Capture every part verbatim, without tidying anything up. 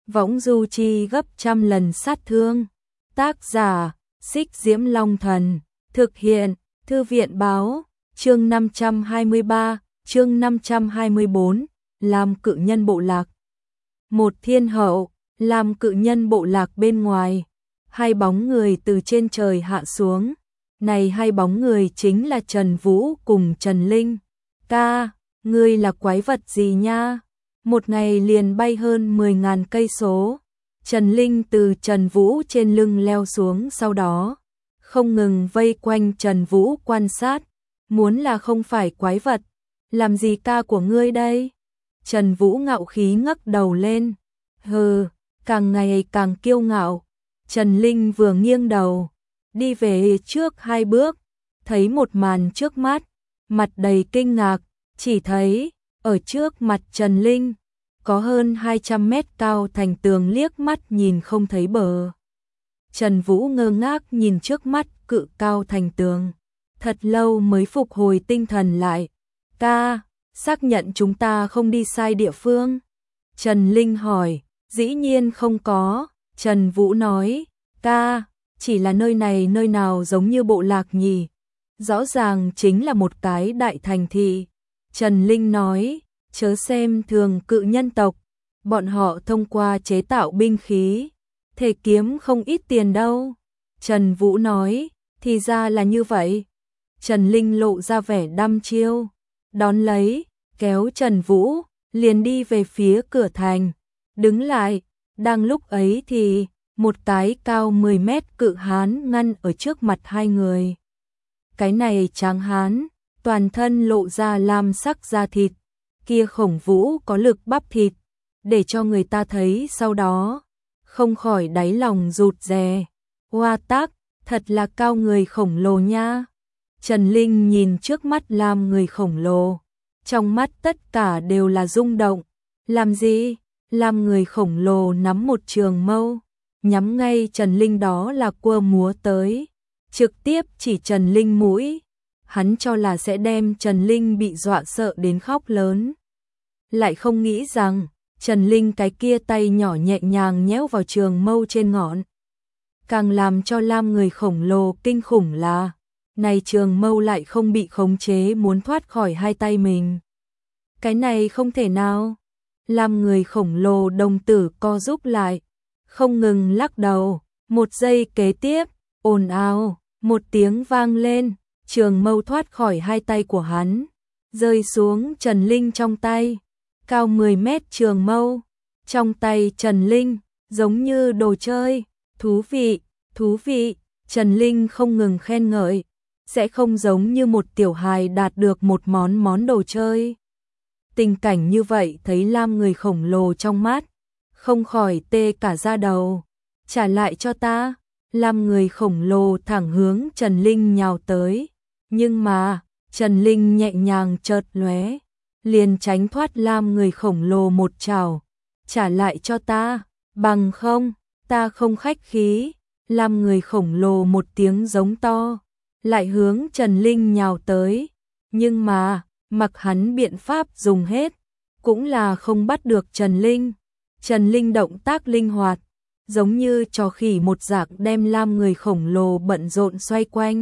võng du chi gấp trăm lần sát thương. Tác giả, Xích Diễm Long Thần, thực hiện, Thư viện báo, chương năm trăm hai mươi ba, chương năm trăm hai mươi bốn, làm cự nhân bộ lạc. Một thiên hậu, làm cự nhân bộ lạc bên ngoài, hai bóng người từ trên trời hạ xuống. Này hai bóng người chính là Trần Vũ cùng Trần Linh. Ca, ngươi là quái vật gì nha? Một ngày liền bay hơn mười ngàn cây số. Trần Linh từ Trần Vũ trên lưng leo xuống, sau đó không ngừng vây quanh Trần Vũ quan sát. Muốn là không phải quái vật, làm gì ca của ngươi đây? Trần Vũ ngạo khí ngẩng đầu lên. Hừ, càng ngày càng kiêu ngạo. Trần Linh vừa nghiêng đầu, đi về trước hai bước, thấy một màn trước mắt, mặt đầy kinh ngạc, chỉ thấy ở trước mặt Trần Linh có hơn hai trăm mét cao thành tường liếc mắt nhìn không thấy bờ. Trần Vũ ngơ ngác nhìn trước mắt cự cao thành tường, thật lâu mới phục hồi tinh thần lại. Ca, xác nhận chúng ta không đi sai địa phương? Trần Linh hỏi. Dĩ nhiên không có, Trần Vũ nói. Ca, chỉ là nơi này nơi nào giống như bộ lạc nhỉ? Rõ ràng chính là một cái đại thành thị. Trần Linh nói, chớ xem thường cự nhân tộc, bọn họ thông qua chế tạo binh khí, thể kiếm không ít tiền đâu. Trần Vũ nói, thì ra là như vậy. Trần Linh lộ ra vẻ đăm chiêu, đón lấy, kéo Trần Vũ, liền đi về phía cửa thành. Đứng lại, đang lúc ấy thì một cái cao mười mét cự hán ngăn ở trước mặt hai người. Cái này tráng hán, toàn thân lộ ra lam sắc da thịt, kia khổng vũ có lực bắp thịt, để cho người ta thấy sau đó, không khỏi đáy lòng rụt rè. Hoa tác, thật là cao người khổng lồ nha. Trần Linh nhìn trước mắt lam người khổng lồ, trong mắt tất cả đều là rung động. Làm gì? Lam người khổng lồ nắm một trường mâu, nhắm ngay Trần Linh, đó là quơ múa tới, trực tiếp chỉ Trần Linh mũi. Hắn cho là sẽ đem Trần Linh bị dọa sợ đến khóc lớn. Lại không nghĩ rằng, Trần Linh cái kia tay nhỏ nhẹ nhàng nhéo vào trường mâu trên ngọn. Càng làm cho Lam người khổng lồ kinh khủng là, này trường mâu lại không bị khống chế muốn thoát khỏi hai tay mình. Cái này không thể nào. Lam người khổng lồ đồng tử co rúm lại, không ngừng lắc đầu. Một giây kế tiếp, ồn ào, một tiếng vang lên, trường mâu thoát khỏi hai tay của hắn, rơi xuống Trần Linh trong tay. Cao mười mét trường mâu, trong tay Trần Linh, giống như đồ chơi. Thú vị, thú vị, Trần Linh không ngừng khen ngợi, sẽ không giống như một tiểu hài đạt được một món món đồ chơi. Tình cảnh như vậy thấy Lam người khổng lồ trong mắt, không khỏi tê cả da đầu. Trả lại cho ta. Lam người khổng lồ thẳng hướng Trần Linh nhào tới. Nhưng mà, Trần Linh nhẹ nhàng chợt lóe, liền tránh thoát Lam người khổng lồ một chảo. Trả lại cho ta, bằng không, ta không khách khí. Lam người khổng lồ một tiếng giống to, lại hướng Trần Linh nhào tới. Nhưng mà, mặc hắn biện pháp dùng hết, cũng là không bắt được Trần Linh. Trần Linh động tác linh hoạt, giống như trò khỉ một dạng đem Lam người khổng lồ bận rộn xoay quanh.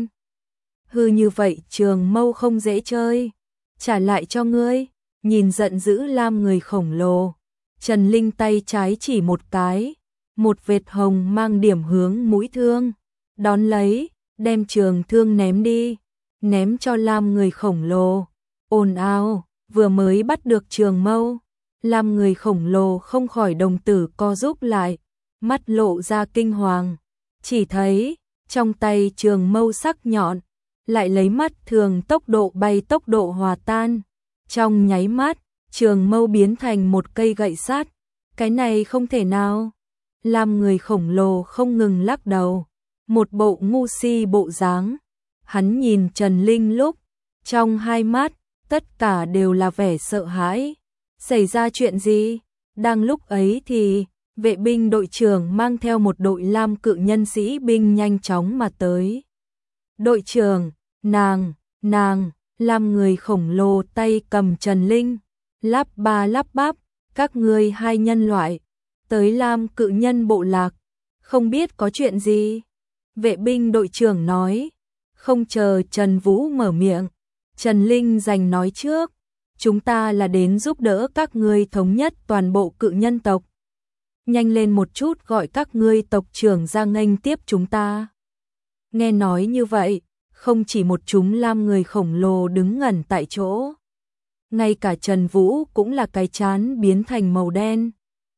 Hư như vậy trường mâu không dễ chơi. Trả lại cho ngươi. Nhìn giận dữ Lam người khổng lồ, Trần Linh tay trái chỉ một cái, một vệt hồng mang điểm hướng mũi thương. Đón lấy, đem trường thương ném đi, ném cho Lam người khổng lồ. Ồn ào, vừa mới bắt được trường mâu, Lam người khổng lồ không khỏi đồng tử co rúm lại, mắt lộ ra kinh hoàng. Chỉ thấy, trong tay trường mâu sắc nhọn, lại lấy mắt thường tốc độ bay tốc độ hòa tan. Trong nháy mắt, trường mâu biến thành một cây gậy sắt. Cái này không thể nào. Lam người khổng lồ không ngừng lắc đầu, một bộ ngu si bộ dáng. Hắn nhìn Trần Linh lúc, trong hai mắt, tất cả đều là vẻ sợ hãi. Xảy ra chuyện gì? Đang lúc ấy thì, vệ binh đội trưởng mang theo một đội lam cự nhân sĩ binh nhanh chóng mà tới. Đội trưởng, nàng, nàng, Lam người khổng lồ tay cầm Trần Linh, lắp ba lắp bắp, các ngươi hai nhân loại, tới Lam Cự Nhân bộ lạc, không biết có chuyện gì. Vệ binh đội trưởng nói, không chờ Trần Vũ mở miệng, Trần Linh giành nói trước, chúng ta là đến giúp đỡ các ngươi thống nhất toàn bộ cự nhân tộc. Nhanh lên một chút gọi các ngươi tộc trưởng ra nghênh tiếp chúng ta. Nghe nói như vậy, không chỉ một chúng Lam người khổng lồ đứng ngẩn tại chỗ. Ngay cả Trần Vũ cũng là cái trán biến thành màu đen.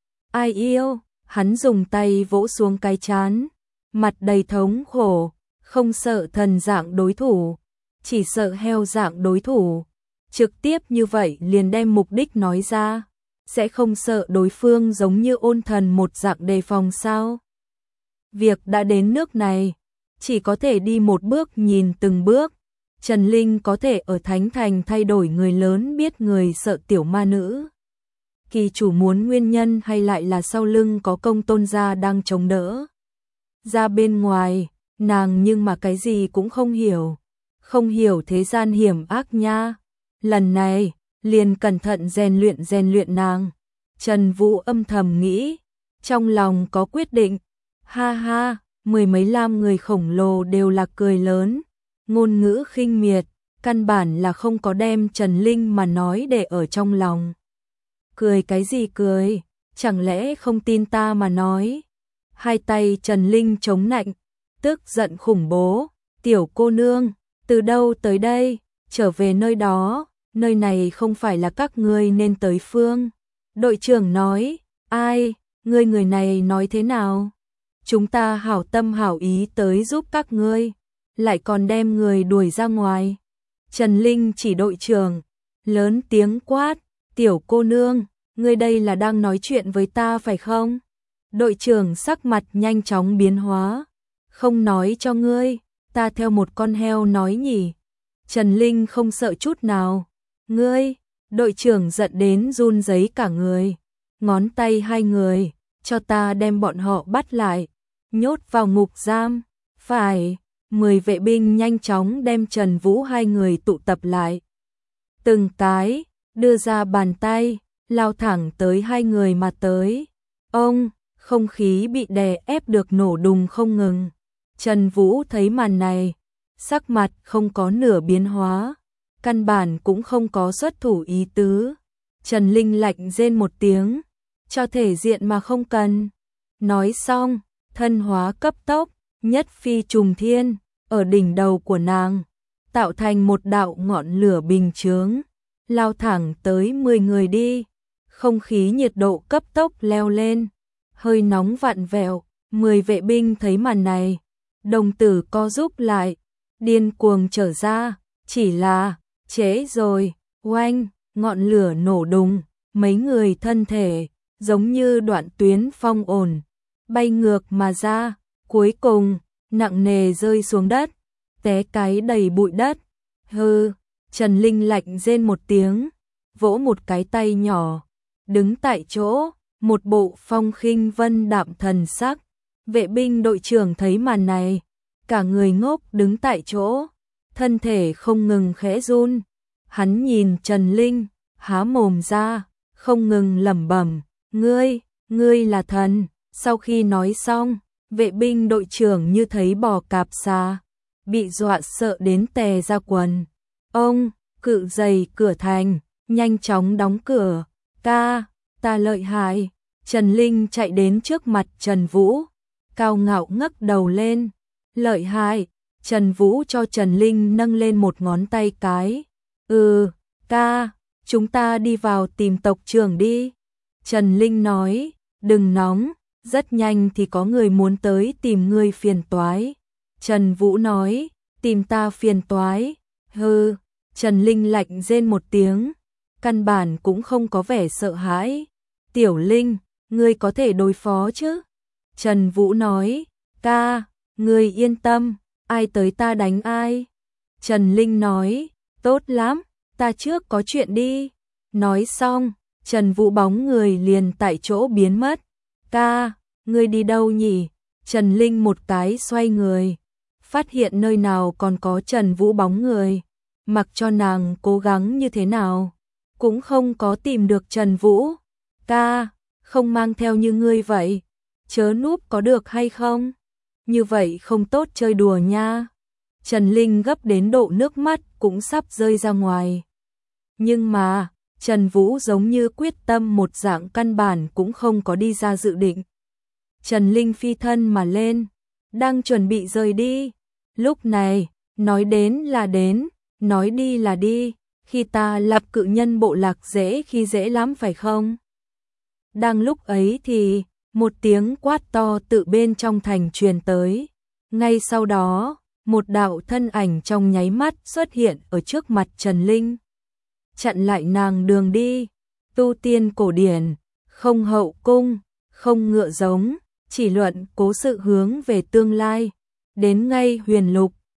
Ai yêu, hắn dùng tay vỗ xuống cái trán, mặt đầy thống khổ, không sợ thần dạng đối thủ, chỉ sợ heo dạng đối thủ. Trực tiếp như vậy liền đem mục đích nói ra, sẽ không sợ đối phương giống như ôn thần một dạng đề phòng sao. Việc đã đến nước này, chỉ có thể đi một bước nhìn từng bước. Trần Linh có thể ở Thánh Thành thay đổi người lớn biết người sợ tiểu ma nữ. Kỳ chủ muốn nguyên nhân hay lại là sau lưng có công tôn gia đang chống đỡ. Ra bên ngoài, nàng nhưng mà cái gì cũng không hiểu. Không hiểu thế gian hiểm ác nha. Lần này, liền cẩn thận rèn luyện rèn luyện nàng. Trần Vũ âm thầm nghĩ, trong lòng có quyết định. Ha ha, mười mấy Lam người khổng lồ đều là cười lớn. Ngôn ngữ khinh miệt, căn bản là không có đem Trần Linh mà nói để ở trong lòng. Cười cái gì cười, chẳng lẽ không tin ta mà nói. Hai tay Trần Linh chống nạnh, tức giận khủng bố. Tiểu cô nương, từ đâu tới đây, trở về nơi đó, nơi này không phải là các ngươi nên tới phương. Đội trưởng nói, ai, ngươi người này nói thế nào? Chúng ta hảo tâm hảo ý tới giúp các ngươi, lại còn đem người đuổi ra ngoài. Trần Linh chỉ đội trưởng, lớn tiếng quát, tiểu cô nương, ngươi đây là đang nói chuyện với ta phải không? Đội trưởng sắc mặt nhanh chóng biến hóa, không nói cho ngươi, ta theo một con heo nói nhỉ. Trần Linh không sợ chút nào, ngươi, đội trưởng giận đến run rẩy cả người, ngón tay hai người, cho ta đem bọn họ bắt lại, nhốt vào ngục giam, phải. Mười vệ binh nhanh chóng đem Trần Vũ hai người tụ tập lại. Từng cái, đưa ra bàn tay, lao thẳng tới hai người mà tới. Ông, không khí bị đè ép được nổ đùng không ngừng. Trần Vũ thấy màn này, sắc mặt không có nửa biến hóa, căn bản cũng không có xuất thủ ý tứ. Trần Linh lạnh rên một tiếng, cho thể diện mà không cần. Nói xong, thân hóa cấp tốc, nhất phi trùng thiên, ở đỉnh đầu của nàng, tạo thành một đạo ngọn lửa bình chướng, lao thẳng tới mười người đi. Không khí nhiệt độ cấp tốc leo lên, hơi nóng vặn vẹo, mười vệ binh thấy màn này, đồng tử co rúm lại, điên cuồng trở ra, chỉ là, trễ rồi, oanh, ngọn lửa nổ đùng, mấy người thân thể, giống như đoạn tuyến phong ổn, bay ngược mà ra, cuối cùng, nặng nề rơi xuống đất, té cái đầy bụi đất. Hừ, Trần Linh lạnh rên một tiếng, vỗ một cái tay nhỏ, đứng tại chỗ, một bộ phong khinh vân đạm thần sắc. Vệ binh đội trưởng thấy màn này, cả người ngốc đứng tại chỗ, thân thể không ngừng khẽ run. Hắn nhìn Trần Linh, há mồm ra, không ngừng lẩm bẩm, ngươi, ngươi là thần. Sau khi nói xong, vệ binh đội trưởng như thấy bò cạp xa, bị dọa sợ đến tè ra quần. Ông, cự dày cửa thành, nhanh chóng đóng cửa. Ca, ta lợi hại. Trần Linh chạy đến trước mặt Trần Vũ, cao ngạo ngấc đầu lên. Lợi hại. Trần Vũ cho Trần Linh nâng lên một ngón tay cái. Ừ, ca, chúng ta đi vào tìm tộc trưởng đi. Trần Linh nói, đừng nóng, rất nhanh thì có người muốn tới tìm ngươi phiền toái. Trần Vũ nói, tìm ta phiền toái. Hừ, Trần Linh lạnh rên một tiếng, căn bản cũng không có vẻ sợ hãi. Tiểu Linh, ngươi có thể đối phó chứ? Trần Vũ nói, ca, ngươi yên tâm, ai tới ta đánh ai. Trần Linh nói, tốt lắm, ta trước có chuyện đi. Nói xong, Trần Vũ bóng người liền tại chỗ biến mất. Ca, ngươi đi đâu nhỉ? Trần Linh một cái xoay người, phát hiện nơi nào còn có Trần Vũ bóng người, mặc cho nàng cố gắng như thế nào, cũng không có tìm được Trần Vũ. Ca, không mang theo như ngươi vậy, chớ núp có được hay không? Như vậy không tốt chơi đùa nha. Trần Linh gấp đến độ nước mắt cũng sắp rơi ra ngoài. Nhưng mà, Trần Vũ giống như quyết tâm một dạng, căn bản cũng không có đi ra dự định. Trần Linh phi thân mà lên, đang chuẩn bị rời đi. Lúc này, nói đến là đến, nói đi là đi, khi ta lập cự nhân bộ lạc dễ khi dễ lắm phải không? Đang lúc ấy thì, một tiếng quát to tự bên trong thành truyền tới. Ngay sau đó, một đạo thân ảnh trong nháy mắt xuất hiện ở trước mặt Trần Linh. Chặn lại nàng đường đi. Tu tiên cổ điển, không hậu cung, không ngựa giống, chỉ luận cố sự hướng về tương lai. Đến ngay huyền lục,